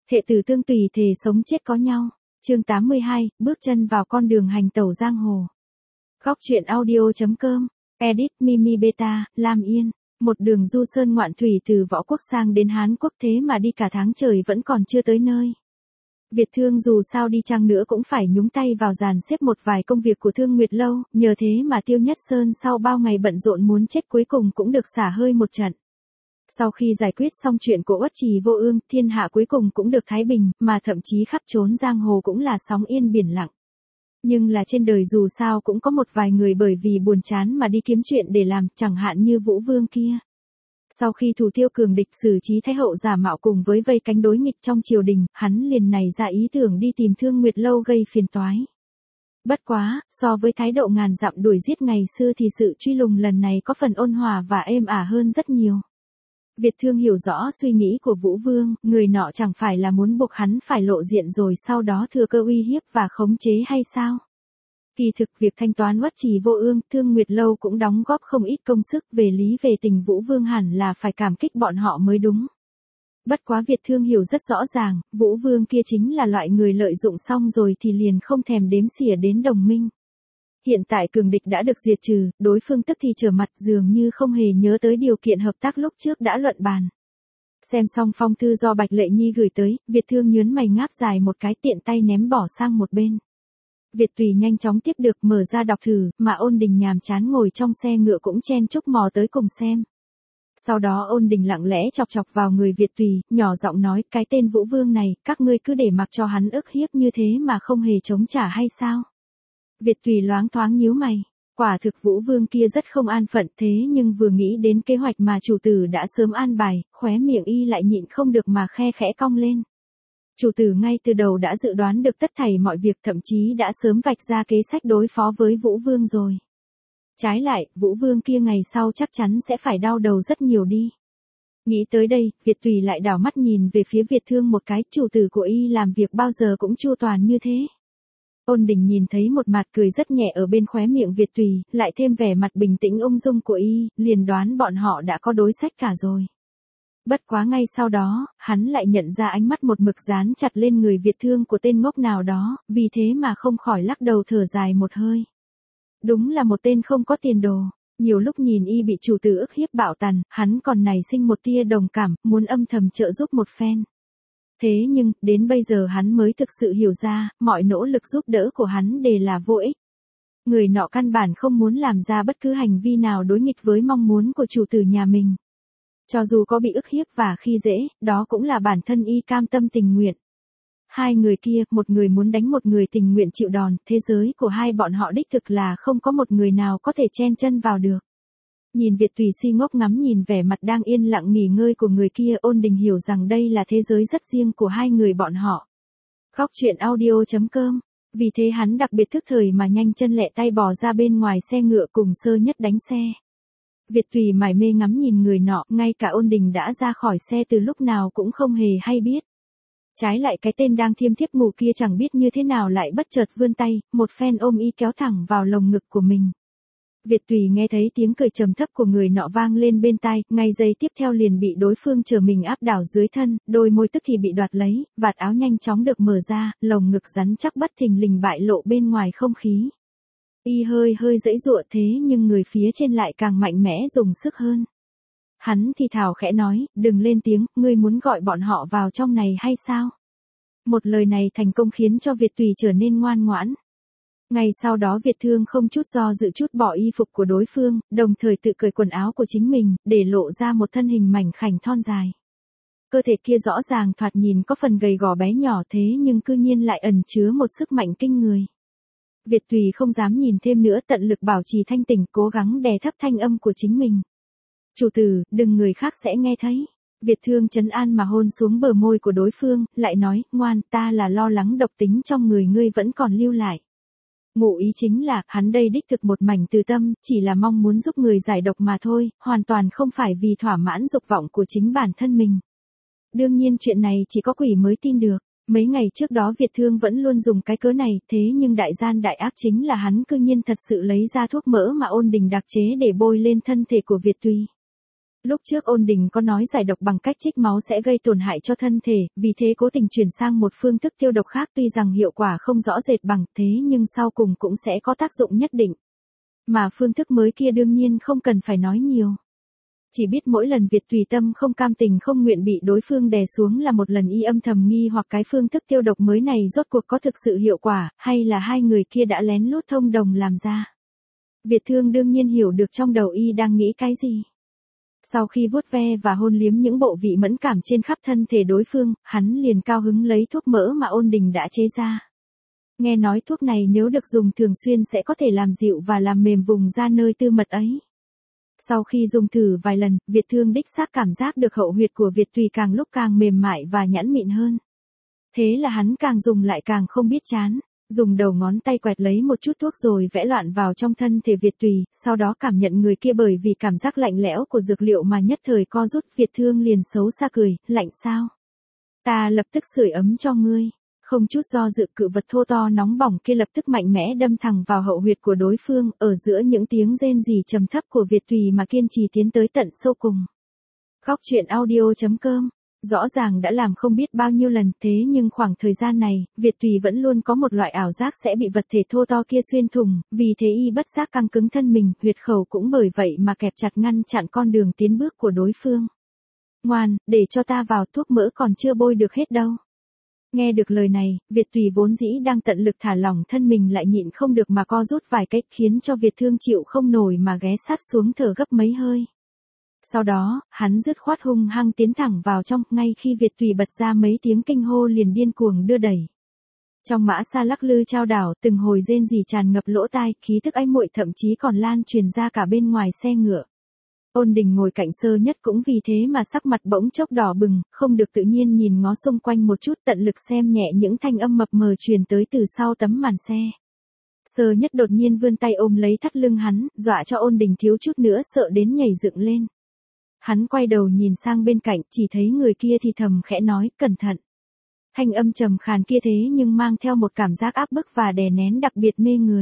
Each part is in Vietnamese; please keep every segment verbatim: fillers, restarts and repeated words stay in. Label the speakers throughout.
Speaker 1: Thệ tử tương tùy thề sống chết có nhau. Chương tám mươi hai, bước chân vào con đường hành tẩu giang hồ. Góc truyện audio.com, edit Mimi Beta, Lam Yên. Một đường du sơn ngoạn thủy từ Võ Quốc sang đến Hán Quốc, thế mà đi cả tháng trời vẫn còn chưa tới nơi. Việt Thương dù sao đi chăng nữa cũng phải nhúng tay vào dàn xếp một vài công việc của Thương Nguyệt Lâu, nhờ thế mà Tiêu Nhất Sơn sau bao ngày bận rộn muốn chết cuối cùng cũng được xả hơi một trận. Sau khi giải quyết xong chuyện của Uất Trì Vô Ương, thiên hạ cuối cùng cũng được thái bình, mà thậm chí khắp chốn giang hồ cũng là sóng yên biển lặng. Nhưng là trên đời dù sao cũng có một vài người bởi vì buồn chán mà đi kiếm chuyện để làm, chẳng hạn như Vũ Vương kia. Sau khi thủ tiêu cường địch xử trí Thái Hậu giả mạo cùng với vây cánh đối nghịch trong triều đình, hắn liền nảy ra ý tưởng đi tìm Thương Nguyệt Lâu gây phiền toái. Bất quá, so với thái độ ngàn dặm đuổi giết ngày xưa thì sự truy lùng lần này có phần ôn hòa và êm ả hơn rất nhiều. Việt Thương hiểu rõ suy nghĩ của Vũ Vương, người nọ chẳng phải là muốn buộc hắn phải lộ diện rồi sau đó thừa cơ uy hiếp và khống chế hay sao? Kỳ thực việc thanh toán Uất Trì Vô Ương, Thương Nguyệt Lâu cũng đóng góp không ít công sức, về lý về tình Vũ Vương hẳn là phải cảm kích bọn họ mới đúng. Bất quá Việt Thương hiểu rất rõ ràng, Vũ Vương kia chính là loại người lợi dụng xong rồi thì liền không thèm đếm xỉa đến đồng minh. Hiện tại cường địch đã được diệt trừ, đối phương tức thì trở mặt dường như không hề nhớ tới điều kiện hợp tác lúc trước đã luận bàn. Xem xong phong thư do Bạch Lệ Nhi gửi tới, Việt Thương nhớn mày ngáp dài một cái tiện tay ném bỏ sang một bên. Việt Tùy nhanh chóng tiếp được mở ra đọc thử, mà Ôn Đình nhàm chán ngồi trong xe ngựa cũng chen chúc mò tới cùng xem. Sau đó Ôn Đình lặng lẽ chọc chọc vào người Việt Tùy, nhỏ giọng nói, cái tên Vũ Vương này, các ngươi cứ để mặc cho hắn ức hiếp như thế mà không hề chống trả hay sao? Việt Tùy loáng thoáng nhíu mày, quả thực Vũ Vương kia rất không an phận, thế nhưng vừa nghĩ đến kế hoạch mà chủ tử đã sớm an bài, khóe miệng y lại nhịn không được mà khe khẽ cong lên. Chủ tử ngay từ đầu đã dự đoán được tất thảy mọi việc, thậm chí đã sớm vạch ra kế sách đối phó với Vũ Vương rồi. Trái lại, Vũ Vương kia ngày sau chắc chắn sẽ phải đau đầu rất nhiều đi. Nghĩ tới đây, Việt Tùy lại đảo mắt nhìn về phía Việt Thương một cái, chủ tử của y làm việc bao giờ cũng chu toàn như thế. Ôn Đình nhìn thấy một mặt cười rất nhẹ ở bên khóe miệng Việt Tùy, lại thêm vẻ mặt bình tĩnh ung dung của y, liền đoán bọn họ đã có đối sách cả rồi. Bất quá ngay sau đó, hắn lại nhận ra ánh mắt một mực dán chặt lên người Việt Thương của tên ngốc nào đó, vì thế mà không khỏi lắc đầu thở dài một hơi. Đúng là một tên không có tiền đồ, nhiều lúc nhìn y bị chủ tử ức hiếp bạo tàn, hắn còn nảy sinh một tia đồng cảm, muốn âm thầm trợ giúp một phen. Thế nhưng, đến bây giờ hắn mới thực sự hiểu ra, mọi nỗ lực giúp đỡ của hắn đều là vô ích. Người nọ căn bản không muốn làm ra bất cứ hành vi nào đối nghịch với mong muốn của chủ tử nhà mình. Cho dù có bị ức hiếp và khi dễ, đó cũng là bản thân y cam tâm tình nguyện. Hai người kia, một người muốn đánh một người tình nguyện chịu đòn, thế giới của hai bọn họ đích thực là không có một người nào có thể chen chân vào được. Nhìn Việt Tùy si ngốc ngắm nhìn vẻ mặt đang yên lặng nghỉ ngơi của người kia, Ôn Đình hiểu rằng đây là thế giới rất riêng của hai người bọn họ. Góc truyện audio.com, vì thế hắn đặc biệt thức thời mà nhanh chân lẹ tay bò ra bên ngoài xe ngựa cùng Sơ Nhất đánh xe. Việt Tùy mải mê ngắm nhìn người nọ, ngay cả Ôn Đình đã ra khỏi xe từ lúc nào cũng không hề hay biết. Trái lại cái tên đang thiêm thiếp ngủ kia chẳng biết như thế nào lại bất chợt vươn tay, một phen ôm y kéo thẳng vào lồng ngực của mình. Việt Tùy nghe thấy tiếng cười trầm thấp của người nọ vang lên bên tai, ngay giây tiếp theo liền bị đối phương trở mình áp đảo dưới thân, đôi môi tức thì bị đoạt lấy, vạt áo nhanh chóng được mở ra, lồng ngực rắn chắc bất thình lình bại lộ bên ngoài không khí. Y hơi hơi giãy giụa thế nhưng người phía trên lại càng mạnh mẽ dùng sức hơn. Hắn thì thào khẽ nói, đừng lên tiếng, ngươi muốn gọi bọn họ vào trong này hay sao? Một lời này thành công khiến cho Việt Tùy trở nên ngoan ngoãn. Ngay sau đó Việt Thương không chút do dự chút bỏ y phục của đối phương, đồng thời tự cởi quần áo của chính mình, để lộ ra một thân hình mảnh khảnh thon dài. Cơ thể kia rõ ràng thoạt nhìn có phần gầy gò bé nhỏ thế nhưng cư nhiên lại ẩn chứa một sức mạnh kinh người. Việt Tùy không dám nhìn thêm nữa, tận lực bảo trì thanh tỉnh, cố gắng đè thấp thanh âm của chính mình. Chủ tử, đừng người khác sẽ nghe thấy. Việt Thương trấn an mà hôn xuống bờ môi của đối phương, lại nói, ngoan, ta là lo lắng độc tính trong người ngươi vẫn còn lưu lại. Ngụ ý chính là, hắn đây đích thực một mảnh từ tâm, chỉ là mong muốn giúp người giải độc mà thôi, hoàn toàn không phải vì thỏa mãn dục vọng của chính bản thân mình. Đương nhiên chuyện này chỉ có quỷ mới tin được. Mấy ngày trước đó Việt Thương vẫn luôn dùng cái cớ này, thế nhưng đại gian đại ác chính là hắn cư nhiên thật sự lấy ra thuốc mỡ mà Ôn Đình đặc chế để bôi lên thân thể của Việt Tùy. Lúc trước Ôn Đình có nói giải độc bằng cách trích máu sẽ gây tổn hại cho thân thể, vì thế cố tình chuyển sang một phương thức tiêu độc khác tuy rằng hiệu quả không rõ rệt bằng thế nhưng sau cùng cũng sẽ có tác dụng nhất định. Mà phương thức mới kia đương nhiên không cần phải nói nhiều. Chỉ biết mỗi lần Việt tùy tâm không cam tình không nguyện bị đối phương đè xuống là một lần y âm thầm nghi hoặc cái phương thức tiêu độc mới này rốt cuộc có thực sự hiệu quả, hay là hai người kia đã lén lút thông đồng làm ra. Việt Thương đương nhiên hiểu được trong đầu y đang nghĩ cái gì. Sau khi vuốt ve và hôn liếm những bộ vị mẫn cảm trên khắp thân thể đối phương, hắn liền cao hứng lấy thuốc mỡ mà Ôn Đình đã chế ra. Nghe nói thuốc này nếu được dùng thường xuyên sẽ có thể làm dịu và làm mềm vùng da nơi tư mật ấy. Sau khi dùng thử vài lần, Việt Thương đích xác cảm giác được hậu huyệt của Việt Tùy càng lúc càng mềm mại và nhẵn mịn hơn. Thế là hắn càng dùng lại càng không biết chán. Dùng đầu ngón tay quẹt lấy một chút thuốc rồi vẽ loạn vào trong thân thể Việt Tùy, sau đó cảm nhận người kia bởi vì cảm giác lạnh lẽo của dược liệu mà nhất thời co rút. Việt Thương liền xấu xa cười, lạnh sao? Ta lập tức sưởi ấm cho ngươi. Không chút do dự cự vật thô to nóng bỏng kia lập tức mạnh mẽ đâm thẳng vào hậu huyệt của đối phương, ở giữa những tiếng rên rỉ trầm thấp của Việt Tùy mà kiên trì tiến tới tận sâu cùng. Góc truyện audio chấm com. Rõ ràng đã làm không biết bao nhiêu lần thế nhưng khoảng thời gian này, Việt Tùy vẫn luôn có một loại ảo giác sẽ bị vật thể thô to kia xuyên thủng, vì thế y bất giác căng cứng thân mình, huyệt khẩu cũng bởi vậy mà kẹp chặt ngăn chặn con đường tiến bước của đối phương. Ngoan, để cho ta vào, thuốc mỡ còn chưa bôi được hết đâu. Nghe được lời này, Việt Tùy vốn dĩ đang tận lực thả lỏng thân mình lại nhịn không được mà co rút vài cách khiến cho Việt Thương chịu không nổi mà ghé sát xuống thở gấp mấy hơi. Sau đó, hắn dứt khoát hung hăng tiến thẳng vào trong, ngay khi Việt Tùy bật ra mấy tiếng kinh hô liền điên cuồng đưa đẩy. Trong mã xa lắc lư trao đảo, từng hồi rên rỉ tràn ngập lỗ tai, khí tức ái muội thậm chí còn lan truyền ra cả bên ngoài xe ngựa. Ôn Đình ngồi cạnh Sơ Nhất cũng vì thế mà sắc mặt bỗng chốc đỏ bừng, không được tự nhiên nhìn ngó xung quanh một chút, tận lực xem nhẹ những thanh âm mập mờ truyền tới từ sau tấm màn xe. Sơ Nhất đột nhiên vươn tay ôm lấy thắt lưng hắn, dọa cho Ôn Đình thiếu chút nữa sợ đến nhảy dựng lên. Hắn quay đầu nhìn sang bên cạnh, chỉ thấy người kia thì thầm khẽ nói, cẩn thận. Thanh âm trầm khàn kia thế nhưng mang theo một cảm giác áp bức và đè nén đặc biệt mê người.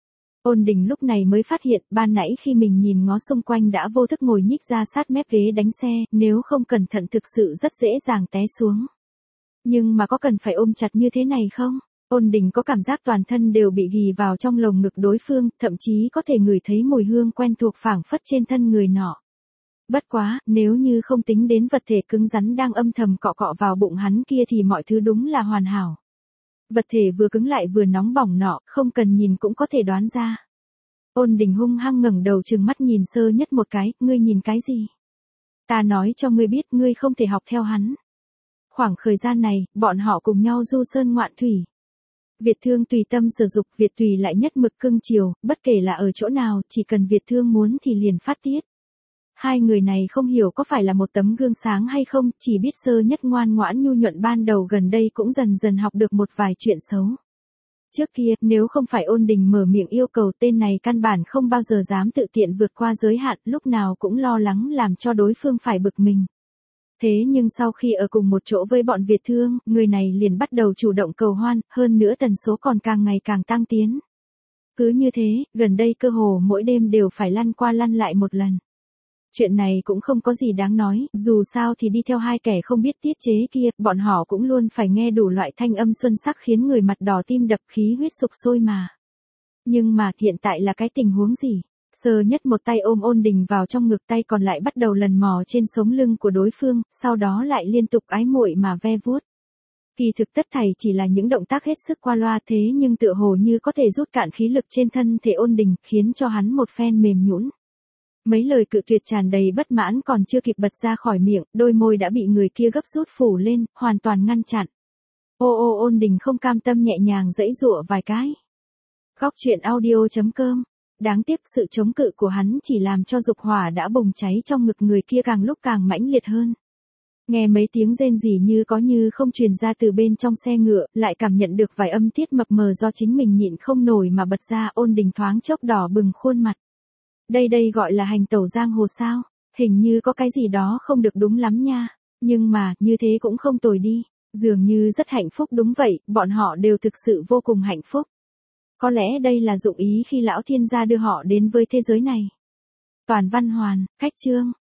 Speaker 1: Ôn Đình lúc này mới phát hiện, ban nãy khi mình nhìn ngó xung quanh đã vô thức ngồi nhích ra sát mép ghế đánh xe, nếu không cẩn thận thực sự rất dễ dàng té xuống. Nhưng mà có cần phải ôm chặt như thế này không? Ôn Đình có cảm giác toàn thân đều bị ghì vào trong lồng ngực đối phương, thậm chí có thể ngửi thấy mùi hương quen thuộc phảng phất trên thân người nọ. Bất quá, nếu như không tính đến vật thể cứng rắn đang âm thầm cọ cọ vào bụng hắn kia thì mọi thứ đúng là hoàn hảo. Vật thể vừa cứng lại vừa nóng bỏng nọ, không cần nhìn cũng có thể đoán ra. Ôn Đình hung hăng ngẩng đầu trừng mắt nhìn Sơ Nhất một cái, ngươi nhìn cái gì? Ta nói cho ngươi biết ngươi không thể học theo hắn. Khoảng thời gian này, bọn họ cùng nhau du sơn ngoạn thủy. Việt Thương tùy tâm sử dụng, Việt Tùy lại nhất mực cưng chiều, bất kể là ở chỗ nào, chỉ cần Việt Thương muốn thì liền phát tiết. Hai người này không hiểu có phải là một tấm gương sáng hay không, chỉ biết Sơ Nhất ngoan ngoãn nhu nhuận ban đầu gần đây cũng dần dần học được một vài chuyện xấu. Trước kia, nếu không phải Ôn Đình mở miệng yêu cầu, tên này căn bản không bao giờ dám tự tiện vượt qua giới hạn, lúc nào cũng lo lắng làm cho đối phương phải bực mình. Thế nhưng sau khi ở cùng một chỗ với bọn Việt Thương, người này liền bắt đầu chủ động cầu hoan, hơn nữa tần số còn càng ngày càng tăng tiến. Cứ như thế, gần đây cơ hồ mỗi đêm đều phải lăn qua lăn lại một lần. Chuyện này cũng không có gì đáng nói, dù sao thì đi theo hai kẻ không biết tiết chế kia, bọn họ cũng luôn phải nghe đủ loại thanh âm xuân sắc khiến người mặt đỏ tim đập khí huyết sục sôi mà. Nhưng mà hiện tại là cái tình huống gì? Sơ Nhất một tay ôm Ôn Đình vào trong ngực, tay còn lại bắt đầu lần mò trên sống lưng của đối phương, sau đó lại liên tục ái muội mà ve vuốt. Kỳ thực tất thảy chỉ là những động tác hết sức qua loa thế nhưng tựa hồ như có thể rút cạn khí lực trên thân thể Ôn Đình, khiến cho hắn một phen mềm nhũn. Mấy lời cự tuyệt tràn đầy bất mãn còn chưa kịp bật ra khỏi miệng, đôi môi đã bị người kia gấp rút phủ lên, hoàn toàn ngăn chặn. Ô ô Ôn Đình không cam tâm nhẹ nhàng giãy giụa vài cái. Góc truyện audio chấm com. Đáng tiếc sự chống cự của hắn chỉ làm cho dục hỏa đã bùng cháy trong ngực người kia càng lúc càng mãnh liệt hơn. Nghe mấy tiếng rên rỉ như có như không truyền ra từ bên trong xe ngựa, lại cảm nhận được vài âm tiết mập mờ do chính mình nhịn không nổi mà bật ra. Ôn Đình thoáng chốc đỏ bừng khuôn mặt. Đây đây gọi là hành tẩu giang hồ sao? Hình như có cái gì đó không được đúng lắm nha. Nhưng mà, như thế cũng không tồi đi. Dường như rất hạnh phúc, đúng vậy, bọn họ đều thực sự vô cùng hạnh phúc. Có lẽ đây là dụng ý khi lão thiên gia đưa họ đến với thế giới này. Toàn văn hoàn, cách chương.